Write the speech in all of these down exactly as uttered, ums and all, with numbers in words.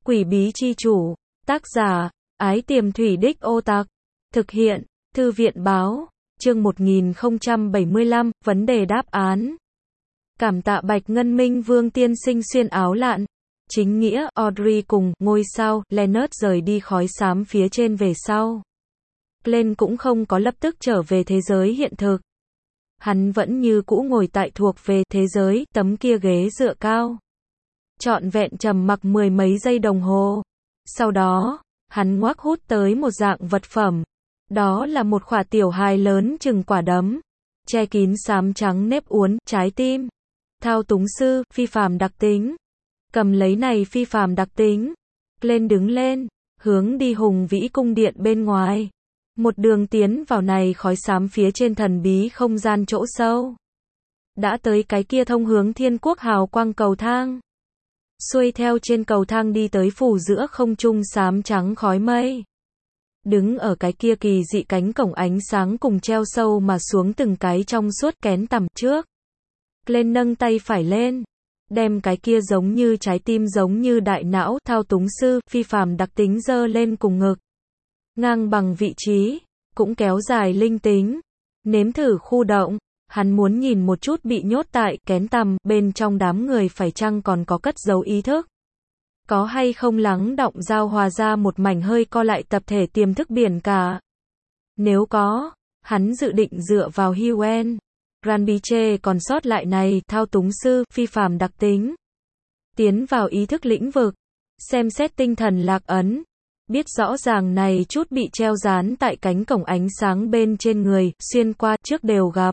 Quỷ bí chi chủ. Tác giả, Ái Tiềm Thủy Đích Ô Tạc. Thực hiện, Thư viện báo. Chương một nghìn không trăm bảy mươi lăm, vấn đề đáp án. Cảm tạ Bạch Ngân Minh Vương tiên sinh xuyên áo lạn. Chính nghĩa, Audrey cùng ngôi sao, Leonard rời đi khói xám phía trên về sau. Glenn cũng không có lập tức trở về thế giới hiện thực. Hắn vẫn như cũ ngồi tại thuộc về thế giới, tấm kia ghế dựa cao. Trọn vẹn trầm mặc mười mấy giây đồng hồ. Sau đó, hắn ngoác hút tới một dạng vật phẩm. Đó là một khỏa tiểu hài lớn chừng quả đấm. Che kín xám trắng nếp uốn, trái tim. Thao túng sư, phi phàm đặc tính. Cầm lấy này phi phàm đặc tính. Glenn đứng lên, hướng đi hùng vĩ cung điện bên ngoài. Một đường tiến vào này khói xám phía trên thần bí không gian chỗ sâu. Đã tới cái kia thông hướng thiên quốc hào quang cầu thang. Xuôi theo trên cầu thang đi tới phủ giữa không trung xám trắng khói mây. Đứng ở cái kia kỳ dị cánh cổng ánh sáng cùng treo sâu mà xuống từng cái trong suốt kén tằm trước. Glenn nâng tay phải lên. Đem cái kia giống như trái tim giống như đại não thao túng sư phi phàm đặc tính dơ lên cùng ngực. Ngang bằng vị trí, cũng kéo dài linh tính. Nếm thử khu động, hắn muốn nhìn một chút bị nhốt tại kén tằm bên trong đám người phải chăng còn có cất giấu ý thức. Có hay không lắng động giao hòa ra một mảnh hơi co lại tập thể tiềm thức biển cả. Nếu có, hắn dự định dựa vào Huen, Granbiche còn sót lại này thao túng sư phi phàm đặc tính. Tiến vào ý thức lĩnh vực, xem xét tinh thần lạc ấn. Biết rõ ràng này chút bị treo dán tại cánh cổng ánh sáng bên trên người, xuyên qua trước đều gặp.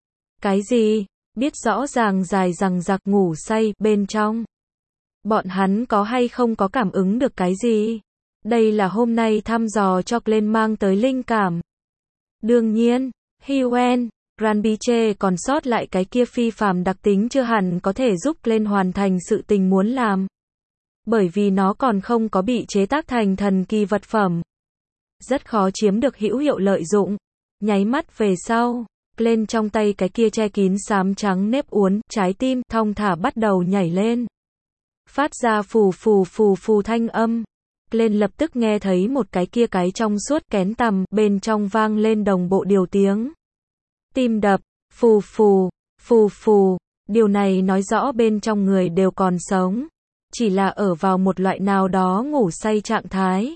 Cái gì? Biết rõ ràng dài rằng giặc ngủ say bên trong. Bọn hắn có hay không có cảm ứng được cái gì? Đây là hôm nay thăm dò cho Glenn mang tới linh cảm. Đương nhiên, Huen, Granbiche còn sót lại cái kia phi phàm đặc tính chưa hẳn có thể giúp Glenn hoàn thành sự tình muốn làm. Bởi vì nó còn không có bị chế tác thành thần kỳ vật phẩm. Rất khó chiếm được hữu hiệu lợi dụng. Nháy mắt về sau, Glenn trong tay cái kia che kín xám trắng nếp uốn, trái tim, thong thả bắt đầu nhảy lên. Phát ra phù phù phù phù thanh âm. Glenn lập tức nghe thấy một cái kia cái trong suốt kén tằm, bên trong vang lên đồng bộ điều tiếng. Tim đập, phù phù, phù phù. Điều này nói rõ bên trong người đều còn sống. Chỉ là ở vào một loại nào đó ngủ say trạng thái.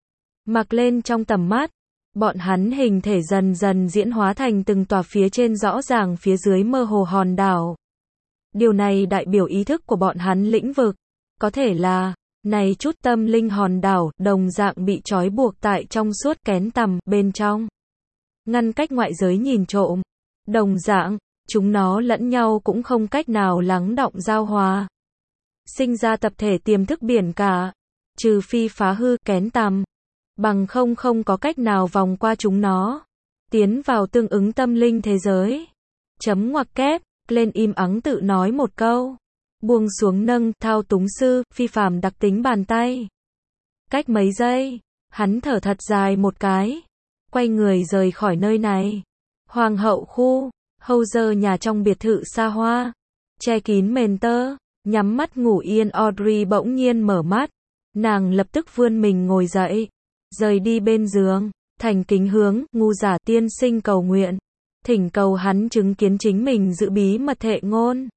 Mặc lên trong tầm mắt, bọn hắn hình thể dần dần diễn hóa thành từng tòa phía trên rõ ràng phía dưới mơ hồ hòn đảo. Điều này đại biểu ý thức của bọn hắn lĩnh vực. Có thể là, này chút tâm linh hòn đảo, đồng dạng bị trói buộc tại trong suốt kén tằm, bên trong. Ngăn cách ngoại giới nhìn trộm. Đồng dạng, chúng nó lẫn nhau cũng không cách nào lắng động giao hòa. Sinh ra tập thể tiềm thức biển cả. Trừ phi phá hư kén tằm. Bằng không không có cách nào vòng qua chúng nó. Tiến vào tương ứng tâm linh thế giới. Chấm ngoặc kép, Glenn im ắng tự nói một câu. Buông xuống nâng, thao túng sư, phi phàm đặc tính bàn tay. Cách mấy giây, hắn thở thật dài một cái. Quay người rời khỏi nơi này. Hoàng hậu khu, Hauser nhà trong biệt thự xa hoa. Che kín mền tơ, nhắm mắt ngủ yên Audrey bỗng nhiên mở mắt. Nàng lập tức vươn mình ngồi dậy. Rời đi bên giường, thành kính hướng, ngu giả tiên sinh cầu nguyện. Thỉnh cầu hắn chứng kiến chính mình giữ bí mật thệ ngôn.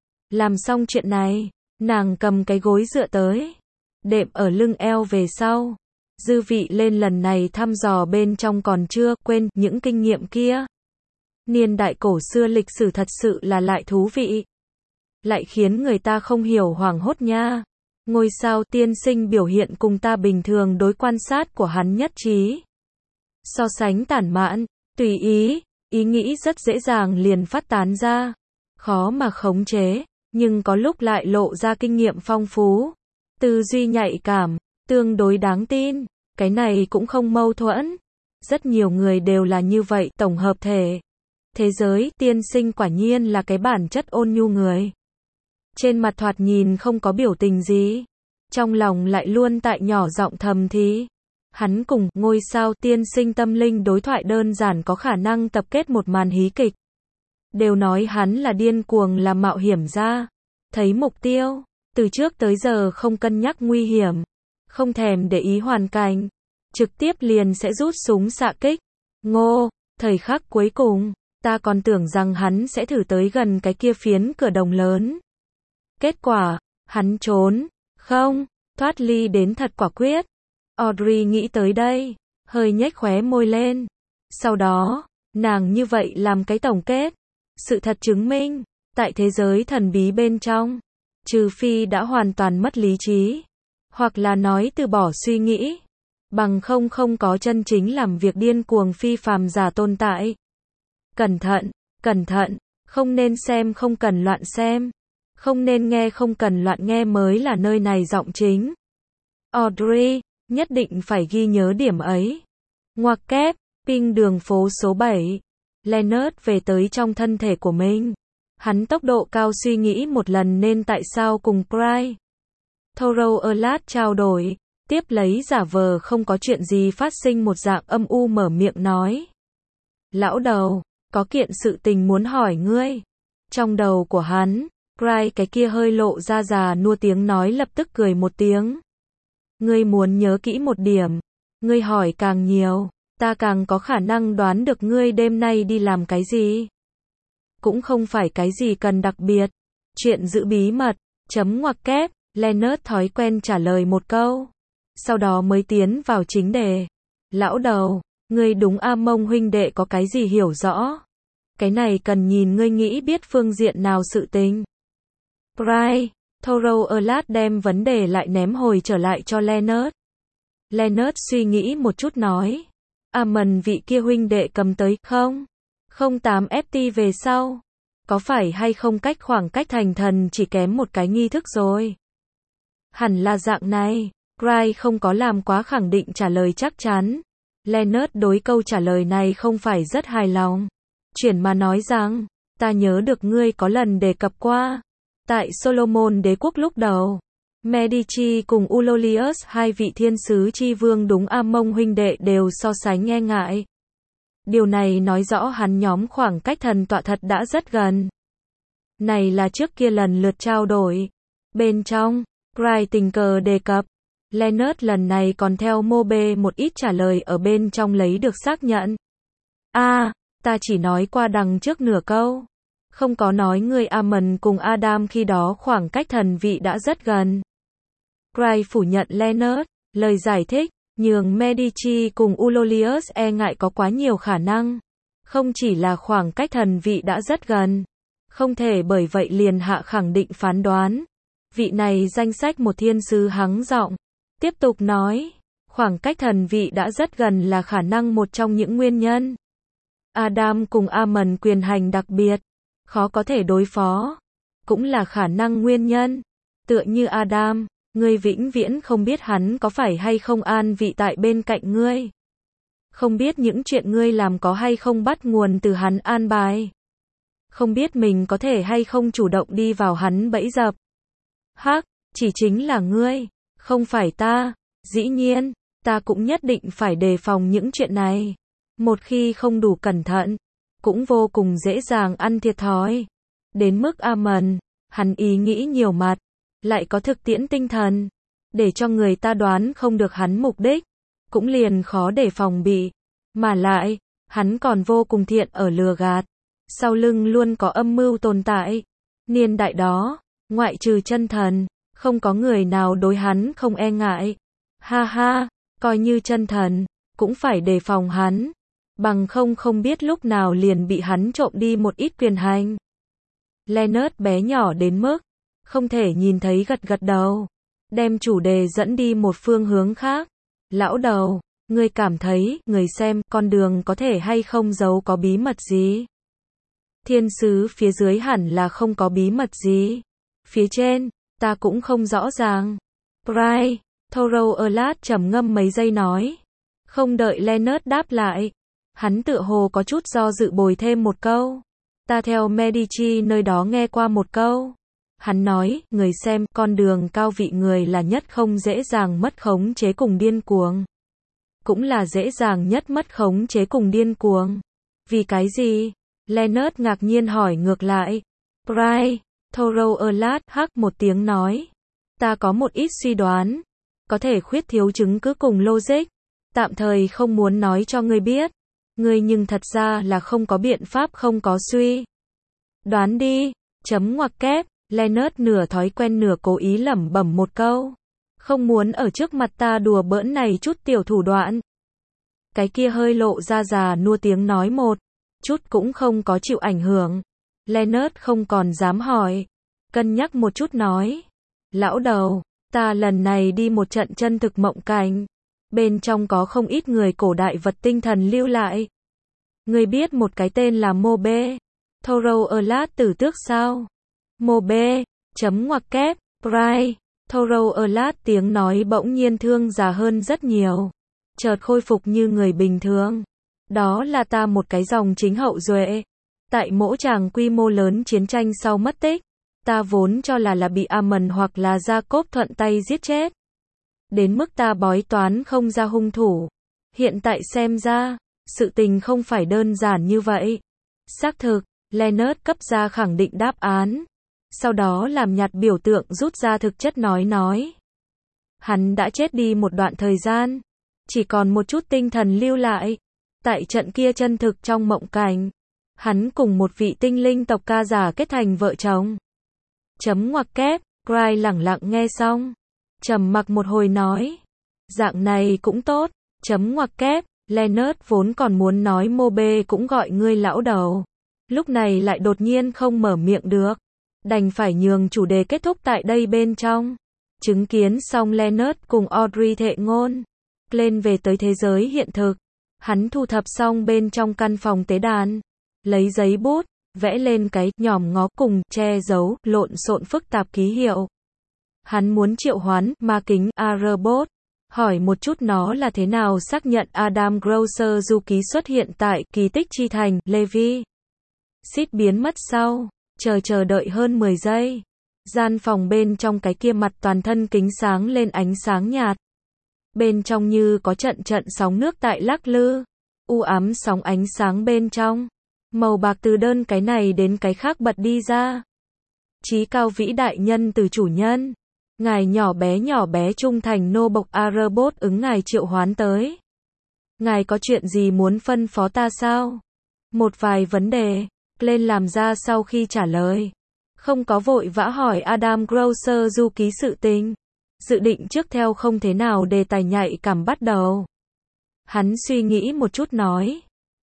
Làm xong chuyện này, nàng cầm cái gối dựa tới. Đệm ở lưng eo về sau. Dư vị lên lần này thăm dò bên trong còn chưa quên những kinh nghiệm kia. Niên đại cổ xưa lịch sử thật sự là lại thú vị. Lại khiến người ta không hiểu hoảng hốt nha. Ngôi sao tiên sinh biểu hiện cùng ta bình thường đối quan sát của hắn nhất trí. So sánh tản mạn, tùy ý, ý nghĩ rất dễ dàng liền phát tán ra. Khó mà khống chế, nhưng có lúc lại lộ ra kinh nghiệm phong phú. Tư duy nhạy cảm, tương đối đáng tin, cái này cũng không mâu thuẫn. Rất nhiều người đều là như vậy, tổng hợp thể. Thế giới tiên sinh quả nhiên là cái bản chất ôn nhu người. Trên mặt thoạt nhìn không có biểu tình gì. Trong lòng lại luôn tại nhỏ giọng thầm thì. Hắn cùng ngôi sao tiên sinh tâm linh đối thoại đơn giản có khả năng tập kết một màn hí kịch. Đều nói hắn là điên cuồng là mạo hiểm ra. Thấy mục tiêu, từ trước tới giờ không cân nhắc nguy hiểm. không thèm để ý hoàn cảnh, trực tiếp liền sẽ rút súng xạ kích. Ngô, thời khắc cuối cùng, ta còn tưởng rằng hắn sẽ thử tới gần cái kia phiến cửa đồng lớn. Kết quả, hắn trốn, không, thoát ly đến thật quả quyết. Audrey nghĩ tới đây, hơi nhếch khóe môi lên. Sau đó, nàng như vậy làm cái tổng kết. Sự thật chứng minh, tại thế giới thần bí bên trong, trừ phi đã hoàn toàn mất lý trí, hoặc là nói từ bỏ suy nghĩ, bằng không không có chân chính làm việc điên cuồng phi phàm giả tồn tại. Cẩn thận, cẩn thận, không nên xem không cần loạn xem, không nên nghe không cần loạn nghe mới là nơi này giọng chính. Audrey, nhất định phải ghi nhớ điểm ấy. Ngoặc kép, ping đường phố số bảy. Leonard về tới trong thân thể của mình. Hắn tốc độ cao suy nghĩ một lần nên tại sao cùng Cry. Thorough Alert trao đổi, tiếp lấy giả vờ không có chuyện gì phát sinh một dạng âm u mở miệng nói. Lão đầu, có kiện sự tình muốn hỏi ngươi. Trong đầu của hắn, Cry cái kia hơi lộ ra già nua tiếng nói lập tức cười một tiếng. Ngươi muốn nhớ kỹ một điểm, ngươi hỏi càng nhiều, ta càng có khả năng đoán được ngươi đêm nay đi làm cái gì. Cũng không phải cái gì cần đặc biệt, chuyện giữ bí mật, chấm ngoặc kép, Leonard thói quen trả lời một câu, sau đó mới tiến vào chính đề. Lão đầu, ngươi đúng A Mông huynh đệ có cái gì hiểu rõ? Cái này cần nhìn ngươi nghĩ biết phương diện nào sự tình. Cry, Thorough Alert đem vấn đề lại ném hồi trở lại cho Leonard. Leonard suy nghĩ một chút nói. Amon vị kia huynh đệ cầm tới, không? không tám F T về sau. Có phải hay không cách khoảng cách thành thần chỉ kém một cái nghi thức rồi? Hẳn là dạng này. Cry không có làm quá khẳng định trả lời chắc chắn. Leonard đối câu trả lời này không phải rất hài lòng. Chuyển mà nói rằng, ta nhớ được ngươi có lần đề cập qua. Tại Solomon đế quốc lúc đầu, Medici cùng Ulolius hai vị thiên sứ chi vương đúng A Mông huynh đệ đều so sánh e ngại. Điều này nói rõ hắn nhóm khoảng cách thần tọa thật đã rất gần. Này là trước kia lần lượt trao đổi. Bên trong, Cry tình cờ đề cập. Leonard lần này còn theo mô bê một ít trả lời ở bên trong lấy được xác nhận. A, à, ta chỉ nói qua đằng trước nửa câu. Không có nói người Amon cùng Adam khi đó khoảng cách thần vị đã rất gần. Cry phủ nhận Leonard, lời giải thích, nhường Medici cùng Ulolius e ngại có quá nhiều khả năng. Không chỉ là khoảng cách thần vị đã rất gần. Không thể bởi vậy liền hạ khẳng định phán đoán. Vị này danh sách một thiên sứ hắng giọng. Tiếp tục nói, khoảng cách thần vị đã rất gần là khả năng một trong những nguyên nhân. Adam cùng Amon quyền hành đặc biệt, khó có thể đối phó, cũng là khả năng nguyên nhân. Tựa như Adam, ngươi vĩnh viễn không biết hắn có phải hay không an vị tại bên cạnh ngươi. Không biết những chuyện ngươi làm có hay không bắt nguồn từ hắn an bài. Không biết mình có thể hay không chủ động đi vào hắn bẫy dập. Hắc, chỉ chính là ngươi, không phải ta. Dĩ nhiên, ta cũng nhất định phải đề phòng những chuyện này. Một khi không đủ cẩn thận, cũng vô cùng dễ dàng ăn thiệt thòi. Đến mức Amon, hắn ý nghĩ nhiều mặt, lại có thực tiễn tinh thần, để cho người ta đoán không được hắn mục đích, cũng liền khó để phòng bị. Mà lại, hắn còn vô cùng thiện ở lừa gạt, sau lưng luôn có âm mưu tồn tại. Niên đại đó, ngoại trừ chân thần, không có người nào đối hắn không e ngại. Ha ha, coi như chân thần, cũng phải đề phòng hắn. Bằng không không biết lúc nào liền bị hắn trộm đi một ít quyền hành. Leonard bé nhỏ đến mức, không thể nhìn thấy gật gật đầu. Đem chủ đề dẫn đi một phương hướng khác. Lão đầu, ngươi cảm thấy, người xem, con đường có thể hay không giấu có bí mật gì? Thiên sứ phía dưới hẳn là không có bí mật gì. Phía trên, ta cũng không rõ ràng. Cry, Thorough Alert trầm ngâm mấy giây nói. Không đợi Leonard đáp lại. Hắn tựa hồ có chút do dự bồi thêm một câu. Ta theo Medici nơi đó nghe qua một câu. Hắn nói, người xem, con đường cao vị người là nhất không dễ dàng mất khống chế cùng điên cuồng. Cũng là dễ dàng nhất mất khống chế cùng điên cuồng. Vì cái gì? Leonard ngạc nhiên hỏi ngược lại. Cry, Thorough Alert hắc một tiếng nói. Ta có một ít suy đoán. có thể khuyết thiếu chứng cứ cùng logic. Tạm thời không muốn nói cho ngươi biết. Ngươi nhưng thật ra là không có biện pháp không có suy. Đoán đi, chấm ngoặc kép, Leonard nửa thói quen nửa cố ý lẩm bẩm một câu. Không muốn ở trước mặt ta đùa bỡn này chút tiểu thủ đoạn. Cái kia hơi lộ ra già nua tiếng nói một chút cũng không có chịu ảnh hưởng. Leonard không còn dám hỏi. Cân nhắc một chút nói. Lão đầu, ta lần này đi một trận chân thực mộng cảnh. Bên trong có không ít người cổ đại vật tinh thần lưu lại. Ngươi biết một cái tên là Mobe, Thorough Erlat tử tước sao? Mobe, chấm ngoặc kép, Pry, Thorough Erlat tiếng nói bỗng nhiên thương già hơn rất nhiều. Chợt khôi phục như người bình thường. Đó là ta một cái dòng chính hậu duệ. Tại mỗi tràng quy mô lớn chiến tranh sau mất tích, ta vốn cho là là bị Amon hoặc là Jacob thuận tay giết chết. Đến mức ta bói toán không ra hung thủ. Hiện tại xem ra, sự tình không phải đơn giản như vậy. Xác thực, Leonard cấp ra khẳng định đáp án. Sau đó làm nhạt biểu tượng rút ra thực chất nói nói. Hắn đã chết đi một đoạn thời gian. Chỉ còn một chút tinh thần lưu lại. Tại trận kia chân thực trong mộng cảnh. Hắn cùng một vị tinh linh tộc ca giả kết thành vợ chồng. Chấm ngoặc kép, Cry lẳng lặng nghe xong. Trầm mặc một hồi nói. Dạng này cũng tốt. Chấm ngoặc kép, Leonard vốn còn muốn nói Mobe cũng gọi ngươi lão đầu. Lúc này lại đột nhiên không mở miệng được. Đành phải nhường chủ đề kết thúc tại đây bên trong. Chứng kiến xong Leonard cùng Audrey thệ ngôn. Lên về tới thế giới hiện thực. Hắn thu thập xong bên trong căn phòng tế đàn. Lấy giấy bút, vẽ lên cái nhòm ngó cùng che giấu, lộn xộn phức tạp ký hiệu. Hắn muốn triệu hoán ma kính Arbot. Hỏi một chút nó là thế nào xác nhận Adam Grocer du ký xuất hiện tại kỳ tích chi thành Levi. Xít biến mất sau, chờ chờ đợi hơn mười giây. Gian phòng bên trong cái kia mặt toàn thân kính sáng lên ánh sáng nhạt. Bên trong như có trận trận sóng nước tại lắc lư. U ám sóng ánh sáng bên trong. Màu bạc từ đơn cái này đến cái khác bật đi ra. Chí cao vĩ đại nhân từ chủ nhân. Ngài nhỏ bé nhỏ bé trung thành nô bộc Arbot ứng ngài triệu hoán tới. Ngài có chuyện gì muốn phân phó ta sao? Một vài vấn đề. Lên làm ra sau khi trả lời. Không có vội vã hỏi Adam Grocer du ký sự tình. Dự định trước theo không thế nào đề tài nhạy cảm bắt đầu. Hắn suy nghĩ một chút nói.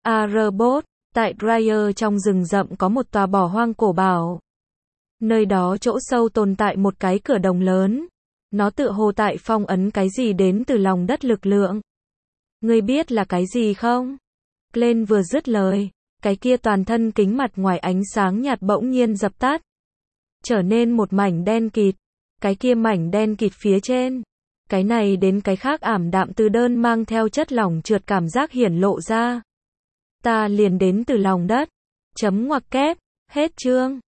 Arbot, tại Dryer trong rừng rậm có một tòa bỏ hoang cổ bảo. Nơi đó chỗ sâu tồn tại một cái cửa đồng lớn. Nó tựa hồ tại phong ấn cái gì đến từ lòng đất lực lượng. Ngươi biết là cái gì không? Glenn vừa dứt lời. Cái kia toàn thân kính mặt ngoài ánh sáng nhạt bỗng nhiên dập tắt. Trở nên một mảnh đen kịt. Cái kia mảnh đen kịt phía trên. Cái này đến cái khác ảm đạm từ đơn mang theo chất lỏng trượt cảm giác hiển lộ ra. Ta liền đến từ lòng đất. Chấm ngoặc kép. Hết chương.